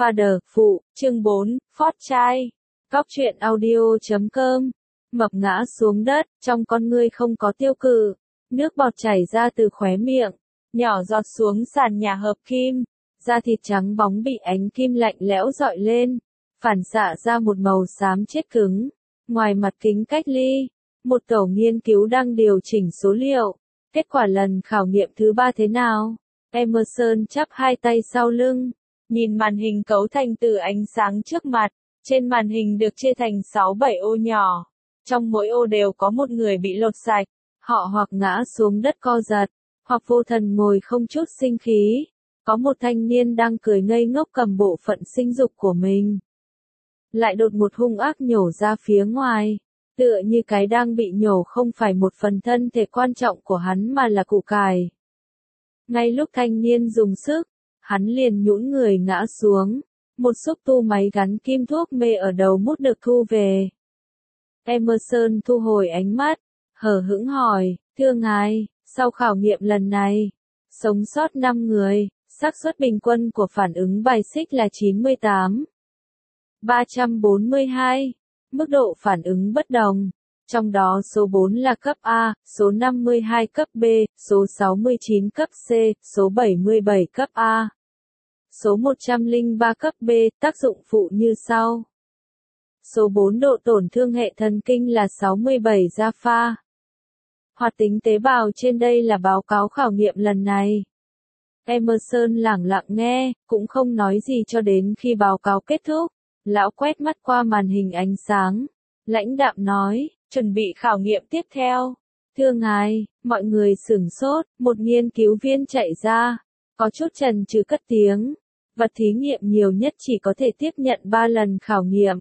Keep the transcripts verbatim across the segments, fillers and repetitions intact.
Father, phụ, chương bốn, Phót trai. Góc truyện audio chấm com. Mập ngã xuống đất, trong con ngươi không có tiêu cự. Nước bọt chảy ra từ khóe miệng, nhỏ giọt xuống sàn nhà hợp kim. Da thịt trắng bóng bị ánh kim lạnh lẽo rọi lên, phản xạ ra một màu xám chết cứng. Ngoài mặt kính cách ly, một tổ nghiên cứu đang điều chỉnh số liệu. Kết quả lần khảo nghiệm thứ ba thế nào? Emerson chắp hai tay sau lưng, nhìn màn hình cấu thành từ ánh sáng trước mặt. Trên màn hình được chia thành sáu bảy ô nhỏ. Trong mỗi ô đều có một người bị lột sạch. Họ hoặc ngã xuống đất co giật, hoặc vô thần ngồi không chút sinh khí. Có một thanh niên đang cười ngây ngốc cầm bộ phận sinh dục của mình. Lại đột một hung ác nhổ ra phía ngoài. Tựa như cái đang bị nhổ không phải một phần thân thể quan trọng của hắn mà là củ cải. Ngay lúc thanh niên dùng sức, hắn liền nhũn người ngã xuống. Một xúc tu máy gắn kim thuốc mê ở đầu mút được thu về. Emerson thu hồi ánh mắt, hờ hững hỏi, thưa ngài, sau khảo nghiệm lần này, sống sót năm người, xác suất bình quân của phản ứng bài xích là chín mươi tám phẩy ba trăm bốn mươi hai. Mức độ phản ứng bất đồng. Trong đó số bốn là cấp A, số năm mươi hai cấp B, số sáu mươi chín cấp C, số bảy mươi bảy cấp A. Số một trăm lẻ ba cấp B, tác dụng phụ như sau. Số bốn độ tổn thương hệ thần kinh là sáu mươi bảy gia pha. Hoạt tính tế bào trên đây là báo cáo khảo nghiệm lần này. Emerson lẳng lặng nghe, cũng không nói gì cho đến khi báo cáo kết thúc. Lão quét mắt qua màn hình ánh sáng. Lãnh đạm nói, chuẩn bị khảo nghiệm tiếp theo. Thưa ngài, mọi người sửng sốt, một nghiên cứu viên chạy ra. Có chút chần chừ cất tiếng. Vật thí nghiệm nhiều nhất chỉ có thể tiếp nhận ba lần khảo nghiệm.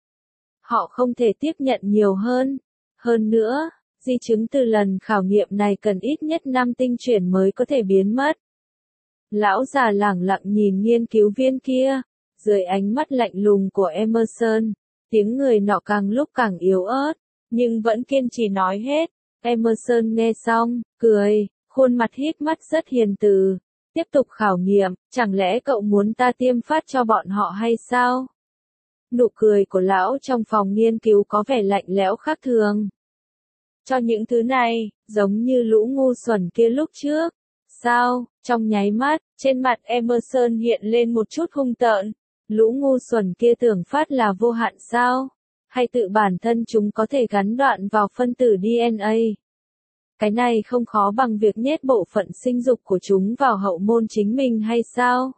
Họ không thể tiếp nhận nhiều hơn. Hơn nữa, di chứng từ lần khảo nghiệm này cần ít nhất năm tinh chuyển mới có thể biến mất. Lão già lẳng lặng nhìn nghiên cứu viên kia. Dưới ánh mắt lạnh lùng của Emerson, tiếng người nọ càng lúc càng yếu ớt, nhưng vẫn kiên trì nói hết. Emerson nghe xong, cười, khuôn mặt híp mắt rất hiền từ. Tiếp tục khảo nghiệm, chẳng lẽ cậu muốn ta tiêm phát cho bọn họ hay sao? Nụ cười của lão trong phòng nghiên cứu có vẻ lạnh lẽo khác thường. Cho những thứ này, giống như lũ ngu xuẩn kia lúc trước. Sao? Trong nháy mắt, trên mặt Emerson hiện lên một chút hung tợn. Lũ ngu xuẩn kia tưởng phát là vô hạn sao? Hay tự bản thân chúng có thể gắn đoạn vào phân tử đê en a? Cái này không khó bằng việc nhét bộ phận sinh dục của chúng vào hậu môn chính mình hay sao?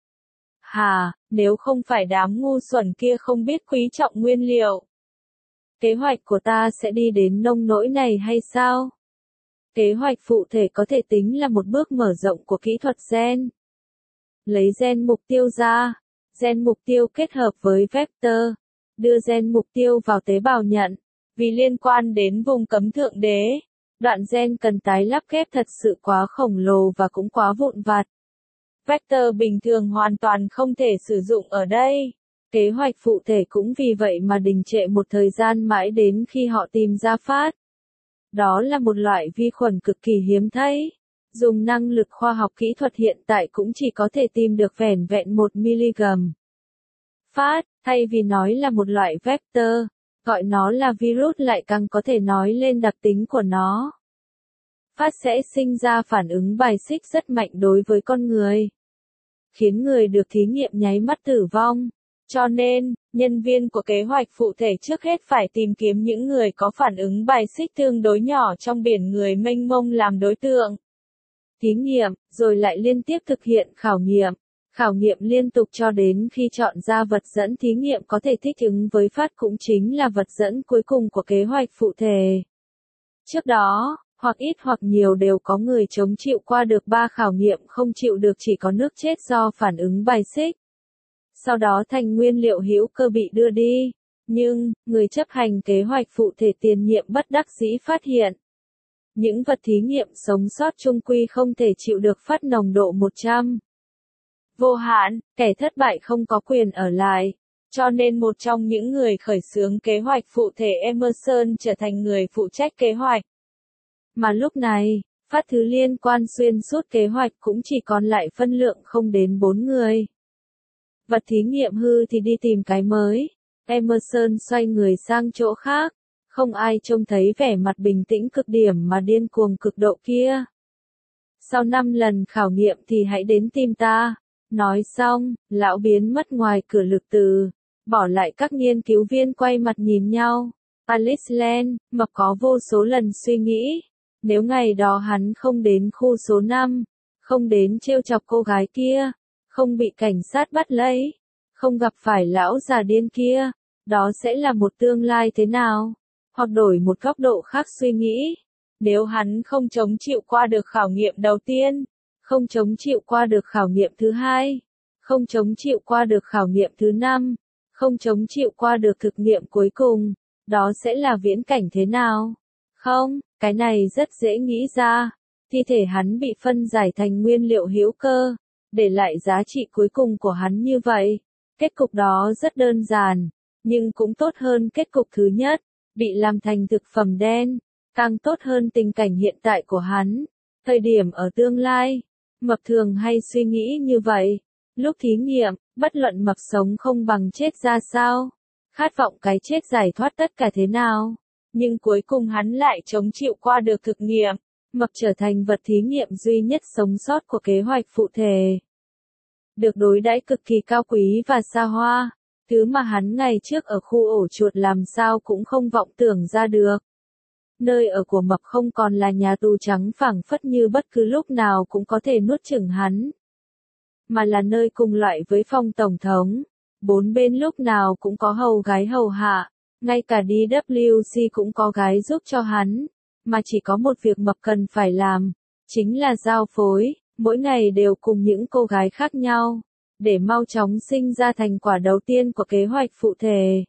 Hà, nếu không phải đám ngu xuẩn kia không biết quý trọng nguyên liệu. Kế hoạch của ta sẽ đi đến nông nỗi này hay sao? Kế hoạch phụ thể có thể tính là một bước mở rộng của kỹ thuật gen. Lấy gen mục tiêu ra, gen mục tiêu kết hợp với vector, đưa gen mục tiêu vào tế bào nhận. Vì liên quan đến vùng cấm thượng đế, đoạn gen cần tái lắp ghép thật sự quá khổng lồ và cũng quá vụn vặt. Vector bình thường hoàn toàn không thể sử dụng ở đây. Kế hoạch phụ thể cũng vì vậy mà đình trệ một thời gian mãi đến khi họ tìm ra phát. Đó là một loại vi khuẩn cực kỳ hiếm thấy. Dùng năng lực khoa học kỹ thuật hiện tại cũng chỉ có thể tìm được vẻn vẹn một mi-li-gam. Phát, thay vì nói là một loại vector, gọi nó là virus lại càng có thể nói lên đặc tính của nó. Phát sẽ sinh ra phản ứng bài xích rất mạnh đối với con người, khiến người được thí nghiệm nháy mắt tử vong. Cho nên, nhân viên của kế hoạch phụ thể trước hết phải tìm kiếm những người có phản ứng bài xích tương đối nhỏ trong biển người mênh mông làm đối tượng. Thí nghiệm, rồi lại liên tiếp thực hiện khảo nghiệm. Khảo nghiệm liên tục cho đến khi chọn ra vật dẫn thí nghiệm có thể thích ứng với phát cũng chính là vật dẫn cuối cùng của kế hoạch phụ thể. Trước đó, hoặc ít hoặc nhiều đều có người chống chịu qua được ba khảo nghiệm, không chịu được chỉ có nước chết do phản ứng bài xích. Sau đó thành nguyên liệu hữu cơ bị đưa đi. Nhưng, người chấp hành kế hoạch phụ thể tiền nhiệm bất đắc dĩ phát hiện. Những vật thí nghiệm sống sót chung quy không thể chịu được phát nồng độ một trăm. Vô hạn, kẻ thất bại không có quyền ở lại. Cho nên một trong những người khởi xướng kế hoạch phụ thể Emerson trở thành người phụ trách kế hoạch. Mà lúc này, phát thứ liên quan xuyên suốt kế hoạch cũng chỉ còn lại phân lượng không đến bốn người. Vật thí nghiệm hư thì đi tìm cái mới. Emerson xoay người sang chỗ khác. Không ai trông thấy vẻ mặt bình tĩnh cực điểm mà điên cuồng cực độ kia. Sau năm lần khảo nghiệm thì hãy đến tìm ta. Nói xong, lão biến mất ngoài cửa lực từ. Bỏ lại các nghiên cứu viên quay mặt nhìn nhau. Alice Land, Mập có vô số lần suy nghĩ. Nếu ngày đó hắn không đến khu số năm, không đến trêu chọc cô gái kia, không bị cảnh sát bắt lấy, không gặp phải lão già điên kia, đó sẽ là một tương lai thế nào? Hoặc đổi một góc độ khác suy nghĩ. Nếu hắn không chống chịu qua được khảo nghiệm đầu tiên, không chống chịu qua được khảo nghiệm thứ hai, không chống chịu qua được khảo nghiệm thứ năm, không chống chịu qua được thực nghiệm cuối cùng, đó sẽ là viễn cảnh thế nào? Không, cái này rất dễ nghĩ ra. Thi thể hắn bị phân giải thành nguyên liệu hữu cơ, để lại giá trị cuối cùng của hắn như vậy. Kết cục đó rất đơn giản, nhưng cũng tốt hơn kết cục thứ nhất, bị làm thành thực phẩm đen, càng tốt hơn tình cảnh hiện tại của hắn. Thời điểm ở tương lai, Mập thường hay suy nghĩ như vậy. Lúc thí nghiệm, bất luận Mập sống không bằng chết ra sao, khát vọng cái chết giải thoát tất cả thế nào, nhưng cuối cùng hắn lại chống chịu qua được thực nghiệm. Mập trở thành vật thí nghiệm duy nhất sống sót của kế hoạch phụ thể. Được đối đãi cực kỳ cao quý và xa hoa, thứ mà hắn ngày trước ở khu ổ chuột làm sao cũng không vọng tưởng ra được. Nơi ở của Mập không còn là nhà tù trắng phảng phất như bất cứ lúc nào cũng có thể nuốt chửng hắn, mà là nơi cùng loại với phòng tổng thống. Bốn bên lúc nào cũng có hầu gái hầu hạ, ngay cả đê vê xê cũng có gái giúp cho hắn, mà chỉ có một việc Mập cần phải làm, chính là giao phối, mỗi ngày đều cùng những cô gái khác nhau, để mau chóng sinh ra thành quả đầu tiên của kế hoạch phụ thể.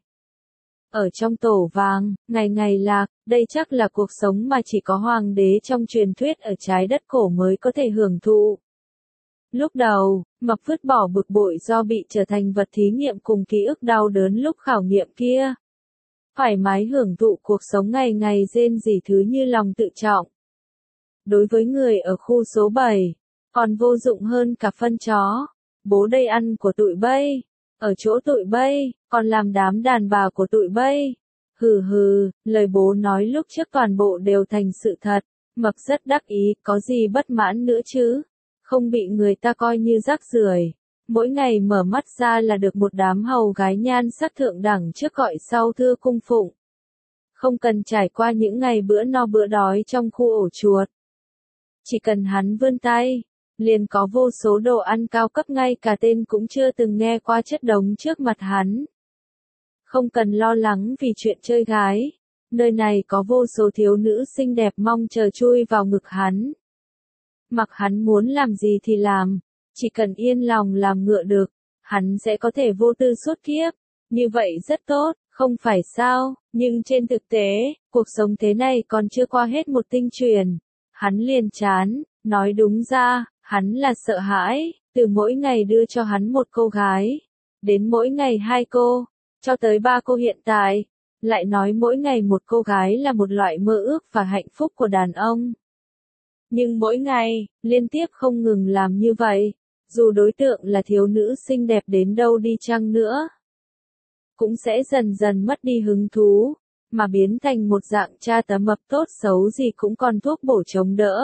Ở trong tổ vàng, ngày ngày lạc, đây chắc là cuộc sống mà chỉ có hoàng đế trong truyền thuyết ở trái đất cổ mới có thể hưởng thụ. Lúc đầu, Mập vứt bỏ bực bội do bị trở thành vật thí nghiệm cùng ký ức đau đớn lúc khảo nghiệm kia. Thoải mái hưởng thụ cuộc sống ngày ngày rên rỉ thứ như lòng tự trọng. Đối với người ở khu số bảy, còn vô dụng hơn cả phân chó. Bố đây ăn của tụi bay. Ở chỗ tụi bay, còn làm đám đàn bà của tụi bay. Hừ hừ, lời bố nói lúc trước toàn bộ đều thành sự thật. Mập rất đắc ý, có gì bất mãn nữa chứ? Không bị người ta coi như rác rưởi. Mỗi ngày mở mắt ra là được một đám hầu gái nhan sắc thượng đẳng trước gọi sau thưa cung phụng. Không cần trải qua những ngày bữa no bữa đói trong khu ổ chuột. Chỉ cần hắn vươn tay, liền có vô số đồ ăn cao cấp ngay cả tên cũng chưa từng nghe qua chất đống trước mặt hắn. Không cần lo lắng vì chuyện chơi gái, nơi này có vô số thiếu nữ xinh đẹp mong chờ chui vào ngực hắn. Mặc hắn muốn làm gì thì làm, chỉ cần yên lòng làm ngựa được, hắn sẽ có thể vô tư suốt kiếp. Như vậy rất tốt, không phải sao? Nhưng trên thực tế, cuộc sống thế này còn chưa qua hết một tinh truyền. Hắn liền chán, nói đúng ra, hắn là sợ hãi, từ mỗi ngày đưa cho hắn một cô gái, đến mỗi ngày hai cô, cho tới ba cô hiện tại, lại nói mỗi ngày một cô gái là một loại mơ ước và hạnh phúc của đàn ông. Nhưng mỗi ngày, liên tiếp không ngừng làm như vậy, dù đối tượng là thiếu nữ xinh đẹp đến đâu đi chăng nữa, cũng sẽ dần dần mất đi hứng thú, mà biến thành một dạng cha tấm mập tốt xấu gì cũng còn thuốc bổ chống đỡ.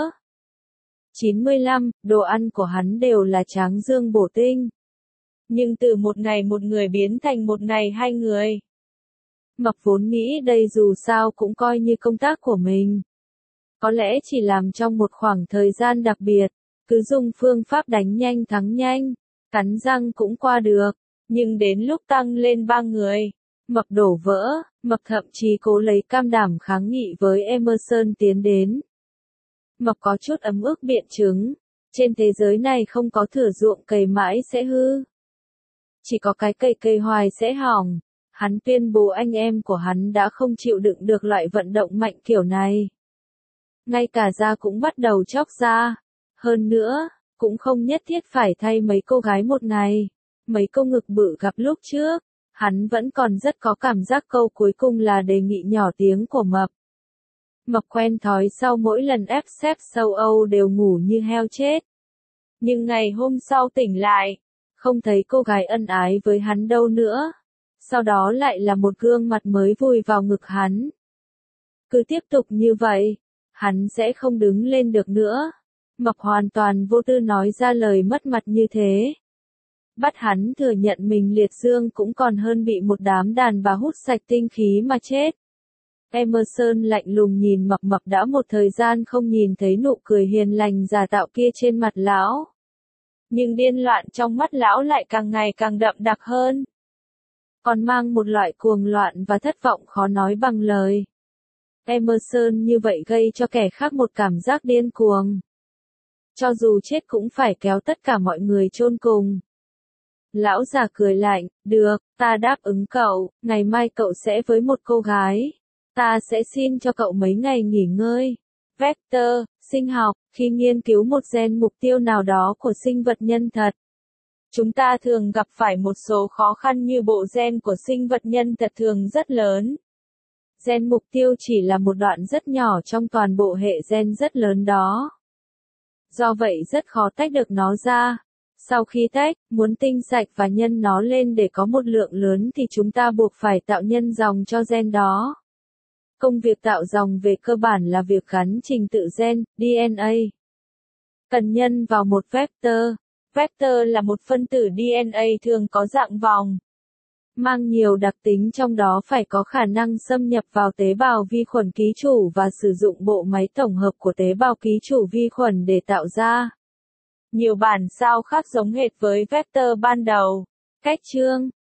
chín mươi lăm, đồ ăn của hắn đều là tráng dương bổ tinh. Nhưng từ một ngày một người biến thành một ngày hai người. Mập vốn nghĩ đây dù sao cũng coi như công tác của mình. Có lẽ chỉ làm trong một khoảng thời gian đặc biệt, cứ dùng phương pháp đánh nhanh thắng nhanh, cắn răng cũng qua được. Nhưng đến lúc tăng lên ba người, Mập đổ vỡ, Mập thậm chí cố lấy cam đảm kháng nghị với Emerson tiến đến. Mập có chút ấm ức biện chứng, trên thế giới này không có thửa ruộng cày mãi sẽ hư. Chỉ có cái cây cây hoài sẽ hỏng. Hắn tuyên bố anh em của hắn đã không chịu đựng được loại vận động mạnh kiểu này. Ngay cả da cũng bắt đầu chóc ra. Hơn nữa, cũng không nhất thiết phải thay mấy cô gái một ngày. Mấy cô ngực bự gặp lúc trước, hắn vẫn còn rất có cảm giác câu cuối cùng là đề nghị nhỏ tiếng của Mập. Mập quen thói sau mỗi lần ép xếp châu Âu đều ngủ như heo chết. Nhưng ngày hôm sau tỉnh lại, không thấy cô gái ân ái với hắn đâu nữa. Sau đó lại là một gương mặt mới vùi vào ngực hắn. Cứ tiếp tục như vậy, hắn sẽ không đứng lên được nữa. Mập hoàn toàn vô tư nói ra lời mất mặt như thế. Bắt hắn thừa nhận mình liệt dương cũng còn hơn bị một đám đàn bà hút sạch tinh khí mà chết. Emerson lạnh lùng nhìn Mập Mập đã một thời gian không nhìn thấy nụ cười hiền lành giả tạo kia trên mặt lão. Nhưng điên loạn trong mắt lão lại càng ngày càng đậm đặc hơn. Còn mang một loại cuồng loạn và thất vọng khó nói bằng lời. Emerson như vậy gây cho kẻ khác một cảm giác điên cuồng. Cho dù chết cũng phải kéo tất cả mọi người chôn cùng. Lão già cười lạnh, được, ta đáp ứng cậu, ngày mai cậu sẽ với một cô gái. Ta sẽ xin cho cậu mấy ngày nghỉ ngơi. Vector, sinh học, khi nghiên cứu một gen mục tiêu nào đó của sinh vật nhân thật. Chúng ta thường gặp phải một số khó khăn như bộ gen của sinh vật nhân thật thường rất lớn. Gen mục tiêu chỉ là một đoạn rất nhỏ trong toàn bộ hệ gen rất lớn đó. Do vậy rất khó tách được nó ra. Sau khi tách, muốn tinh sạch và nhân nó lên để có một lượng lớn thì chúng ta buộc phải tạo nhân dòng cho gen đó. Công việc tạo dòng về cơ bản là việc gắn trình tự gen, D N A. Cần nhân vào một vector. Vector là một phân tử D N A thường có dạng vòng. Mang nhiều đặc tính trong đó phải có khả năng xâm nhập vào tế bào vi khuẩn ký chủ và sử dụng bộ máy tổng hợp của tế bào ký chủ vi khuẩn để tạo ra. Nhiều bản sao khác giống hệt với vector ban đầu. Cách chương